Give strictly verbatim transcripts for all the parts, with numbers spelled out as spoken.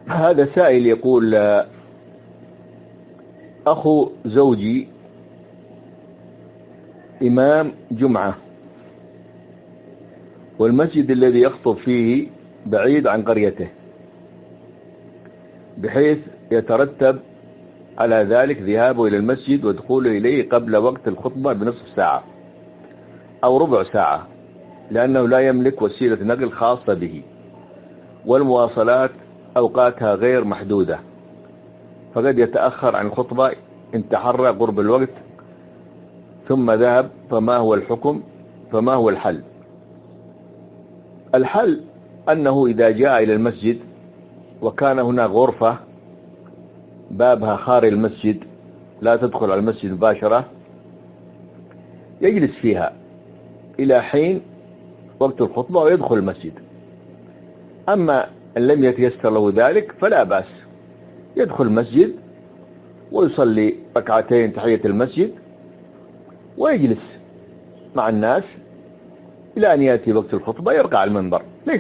هذا سائل يقول: أخو زوجي إمام جمعة، والمسجد الذي يخطب فيه بعيد عن قريته، بحيث يترتب على ذلك ذهابه إلى المسجد ودخوله إليه قبل وقت الخطبة بنصف ساعة أو ربع ساعة، لأنه لا يملك وسيلة نقل خاصة به، والمواصلات أوقاتها غير محدودة، فقد يتأخر عن الخطبة إن تحرى قرب الوقت ثم ذهب. فما هو الحكم؟ فما هو الحل؟ الحل أنه إذا جاء إلى المسجد وكان هناك غرفة بابها خارج المسجد لا تدخل على المسجد مباشرة، يجلس فيها إلى حين وقت الخطبة ويدخل المسجد. أما إن لم يتيسر له ذلك فلا بأس، يدخل المسجد ويصلي ركعتين تحية المسجد ويجلس مع الناس إلى أن يأتي وقت الخطبة يرقع على المنبر. ليس.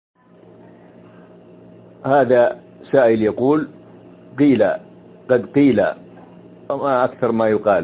هذا سائل يقول: قيل قد قيل وما أكثر ما يقال،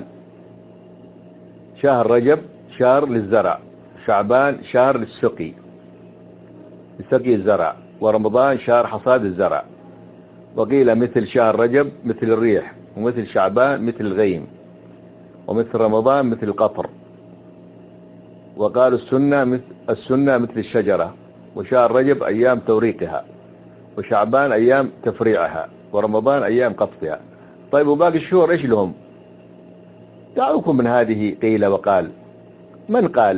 شهر رجب شهر للزرع، شعبان شهر للسقي لسقي الزرع، ورمضان شهر حصاد الزرع، وقيل مثل شهر رجب مثل الريح، ومثل شعبان مثل الغيم، ومثل رمضان مثل القطر، وقالوا السنة مثل السنة مثل الشجرة، وشهر رجب أيام توريقها، وشعبان أيام تفريعها، ورمضان أيام قطفها. طيب وباقي الشهور إيش لهم؟ دعوكم من هذه قيل وقال. من قال؟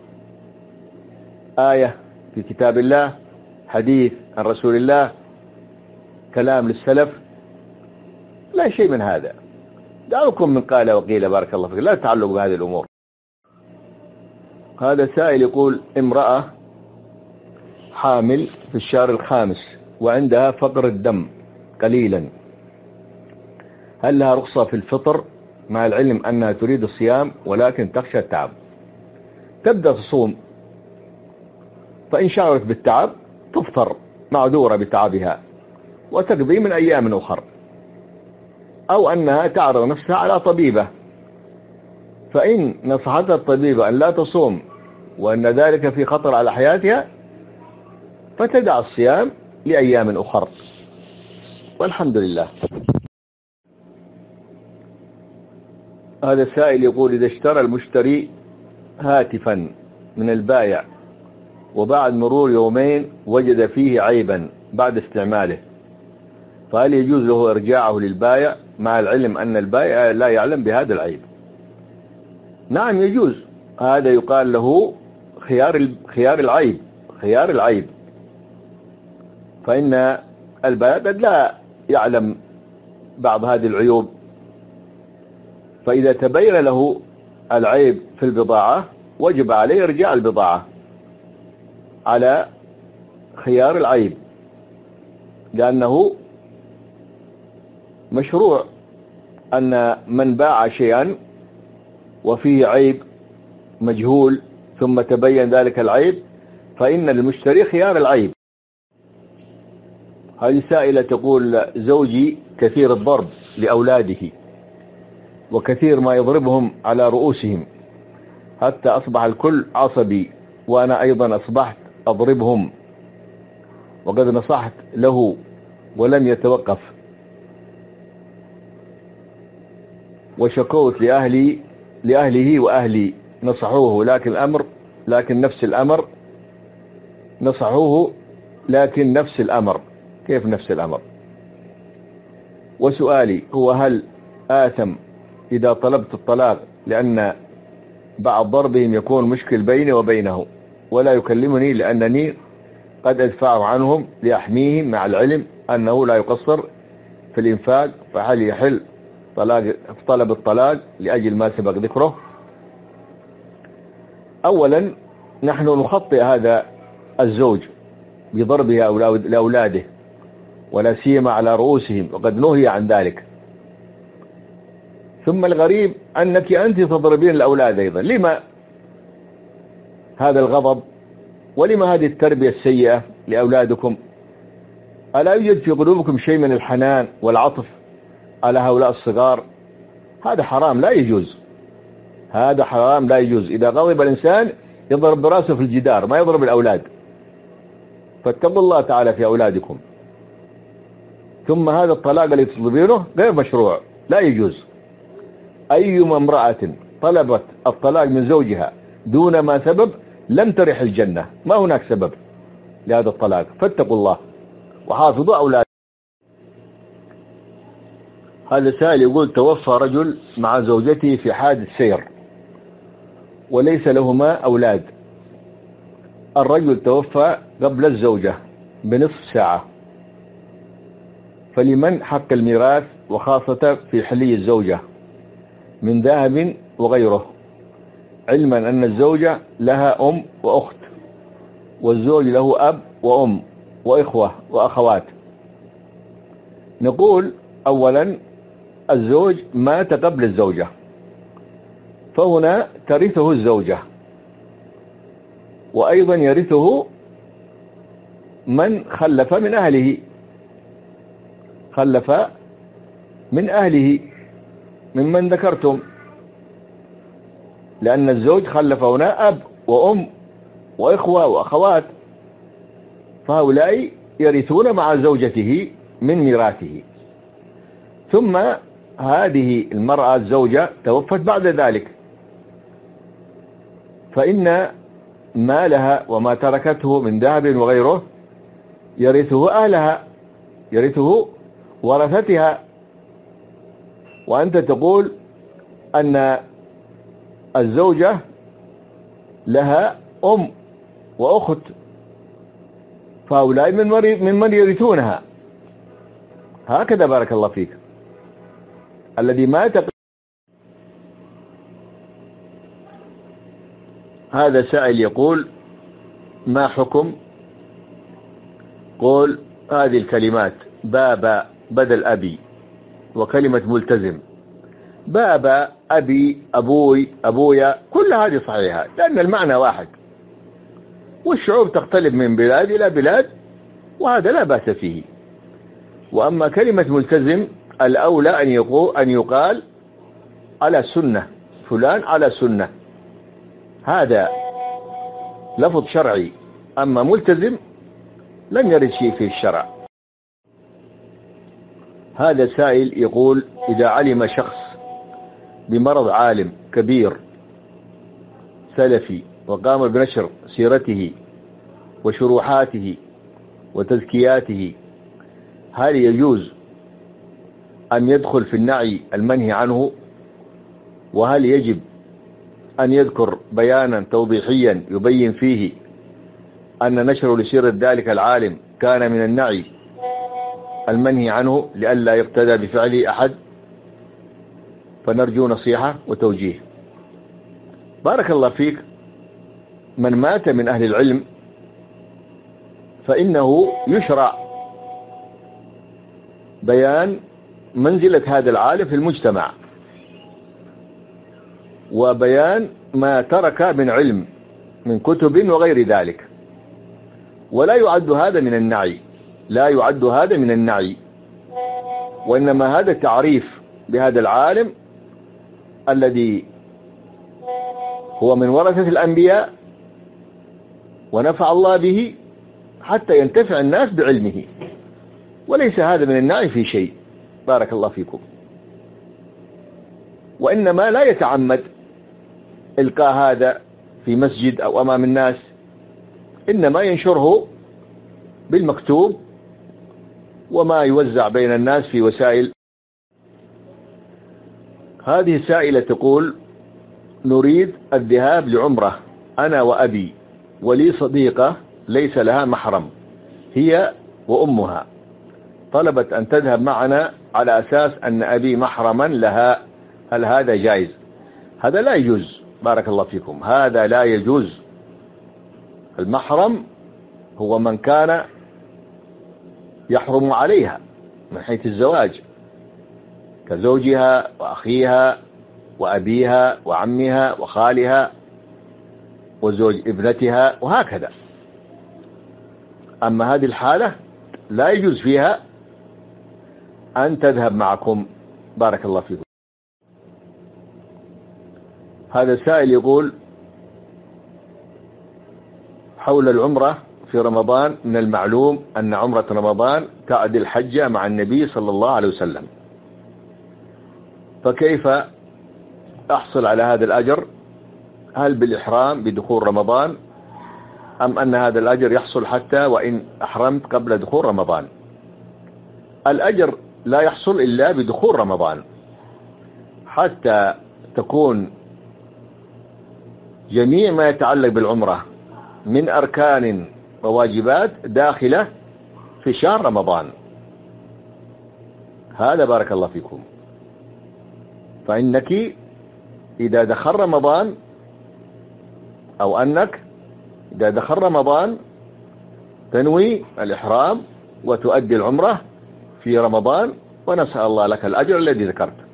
آية في كتاب الله، حديث عن رسول الله، كلام للسلف؟ لا شيء من هذا. دعوكم من قال وقيل، بارك الله فيك، لا تتعلقوا بهذه الأمور. هذا سائل يقول: امرأة حامل في الشهر الخامس وعندها فقر الدم قليلا، هل لها رخصة في الفطر مع العلم أنها تريد الصيام ولكن تخشى التعب؟ تبدأ تصوم، فإن شعرت بالتعب تفطر معذورة بتعبها وتقضي من أيام أخرى، أو أنها تعرض نفسها على طبيبة، فإن نصحتها الطبيبة أن لا تصوم وأن ذلك في خطر على حياتها فتدع الصيام لأيام أخرى، والحمد لله. هذا السائل يقول: إذا اشترى المشتري هاتفا من البائع وبعد مرور يومين وجد فيه عيبا بعد استعماله، فهل يجوز له إرجاعه للبائع مع العلم أن البائع لا يعلم بهذا العيب؟ نعم يجوز، هذا يقال له خيار خيار العيب خيار العيب فإن البائع قد لا يعلم بعض هذه العيوب، فإذا تبين له العيب في البضاعة وجب عليه إرجاع البضاعة على خيار العيب، لأنه مشروع أن من باع شيئا وفيه عيب مجهول ثم تبين ذلك العيب فإن للمشتري خيار العيب. هذه سائلة تقول: زوجي كثير الضرب لأولاده وكثير ما يضربهم على رؤوسهم حتى أصبح الكل عصبي، وأنا أيضا أصبحت أضربهم، وقد نصحت له ولم يتوقف، وشكوت لأهلي لأهله وأهلي نصحوه لكن الأمر لكن نفس الأمر نصحوه لكن نفس الأمر. كيف نفس الأمر؟ وسؤالي هو: هل آثم إذا طلبت الطلاق لأن بعد ضربهم يكون مشكل بيني وبينه ولا يكلمني لأنني قد أدفعه عنهم لأحميهم مع العلم أنه لا يقصر في الإنفاق، فهل يحل طلاق طلب الطلاق لأجل ما سبق ذكره؟ أولا نحن نخطئ هذا الزوج بضربها لأولاده ولا سيما على رؤوسهم، وقد نهي عن ذلك. ثم الغريب أنك أنت تضربين الأولاد أيضا، لما هذا الغضب ولما هذه التربية السيئة لأولادكم؟ ألا يوجد في قلوبكم شيء من الحنان والعطف على هؤلاء الصغار؟ هذا حرام لا يجوز، هذا حرام لا يجوز. إذا غضب الإنسان يضرب براسه في الجدار، ما يضرب الأولاد. فاتقوا الله تعالى في أولادكم. ثم هذا الطلاق اللي تطلبينه غير مشروع، لا يجوز. أيما امرأة طلبت الطلاق من زوجها دون ما سبب لم ترح الجنة، ما هناك سبب لهذا الطلاق. فاتقوا الله وحافظوا أولادكم. هذا سائل يقول: توفى رجل مع زوجته في حادث سير وليس لهما أولاد. الرجل توفى قبل الزوجة بنصف ساعة، فلمن حق الميراث وخاصة في حلي الزوجة من ذهب وغيره، علما أن الزوجة لها أم وأخت والزوج له أب وأم وإخوة وأخوات؟ نقول: أولا الزوج مات قبل الزوجة، فهنا ترثه الزوجة، وأيضا يرثه من خلف من أهله، خلف من أهله ممن ذكرتم، لأن الزوج خلف هنا أب وأم وإخوة وأخوات، فهؤلاء يرثون مع زوجته من ميراثه. ثم هذه المرأة الزوجة توفت بعد ذلك، فإن مالها وما تركته من ذهب وغيره يرثه أهلها، يرثه ورثتها. وأنت تقول أن الزوجة لها أم وأخت، فهؤلاء من من يرثونها. هكذا بارك الله فيك. الذي مات. هذا سائل يقول: ما حكم قول هذه الكلمات بابا بدل أبي وكلمة ملتزم؟ بابا، أبي، أبوي، أبويا، كل هذه صحيحة، لأن المعنى واحد، والشعوب تختلف من بلاد إلى بلاد، وهذا لا بأس فيه. وأما كلمة ملتزم الأولى أن يقول أن يقال على سنة، فلان على سنة، هذا لفظ شرعي. أما ملتزم لم يرد شيء في الشرع. هذا سائل يقول: إذا علم شخص بمرض عالم كبير سلفي وقام بنشر سيرته وشروحاته وتزكياته، هل يجوز أن يدخل في النعي المنهي عنه؟ وهل يجب أن يذكر بيانا توضيحيا يبين فيه أن نشر لسيرة ذلك العالم كان من النعي المنهي عنه لئلا يقتدى بفعله أحد؟ فنرجو نصيحة وتوجيه. بارك الله فيك. من مات من أهل العلم فإنه يشرع بيان منزلة هذا العالم في المجتمع، وبيان ما ترك من علم من كتب وغير ذلك، ولا يعد هذا من النعي، لا يعد هذا من النعي، وإنما هذا تعريف بهذا العالم الذي هو من ورثة الأنبياء ونفع الله به حتى ينتفع الناس بعلمه، وليس هذا من النعي في شيء. بارك الله فيكم. وإنما لا يتعمد إلقاء هذا في مسجد أو أمام الناس، إنما ينشره بالمكتوب وما يوزع بين الناس في وسائل. هذه سائلة تقول: نريد الذهاب لعمرة أنا وأبي، ولي صديقة ليس لها محرم، هي وأمها، طلبت أن تذهب معنا على أساس أن أبي محرما لها، هل هذا جائز؟ هذا لا يجوز. بارك الله فيكم. هذا لا يجوز. المحرم هو من كان يحرم عليها من حيث الزواج، كزوجها وأخيها وأبيها وعمها وخالها وزوج ابنتها وهكذا. أما هذه الحالة لا يجوز فيها أن تذهب معكم. بارك الله فيكم. هذا السائل يقول حول العمرة في رمضان: من المعلوم أن عمرة رمضان تعدل حجة مع النبي صلى الله عليه وسلم، فكيف أحصل على هذا الأجر؟ هل بالإحرام بدخول رمضان، أم أن هذا الأجر يحصل حتى وإن أحرمت قبل دخول رمضان؟ الأجر لا يحصل إلا بدخول رمضان، حتى تكون جميع ما يتعلق بالعمرة من أركان وواجبات داخلة في شهر رمضان. هذا بارك الله فيكم. فإنك إذا دخل رمضان، أو أنك إذا دخل رمضان تنوي الإحرام وتؤدي العمرة في رمضان، ونسأل الله لك الأجر الذي ذكرت.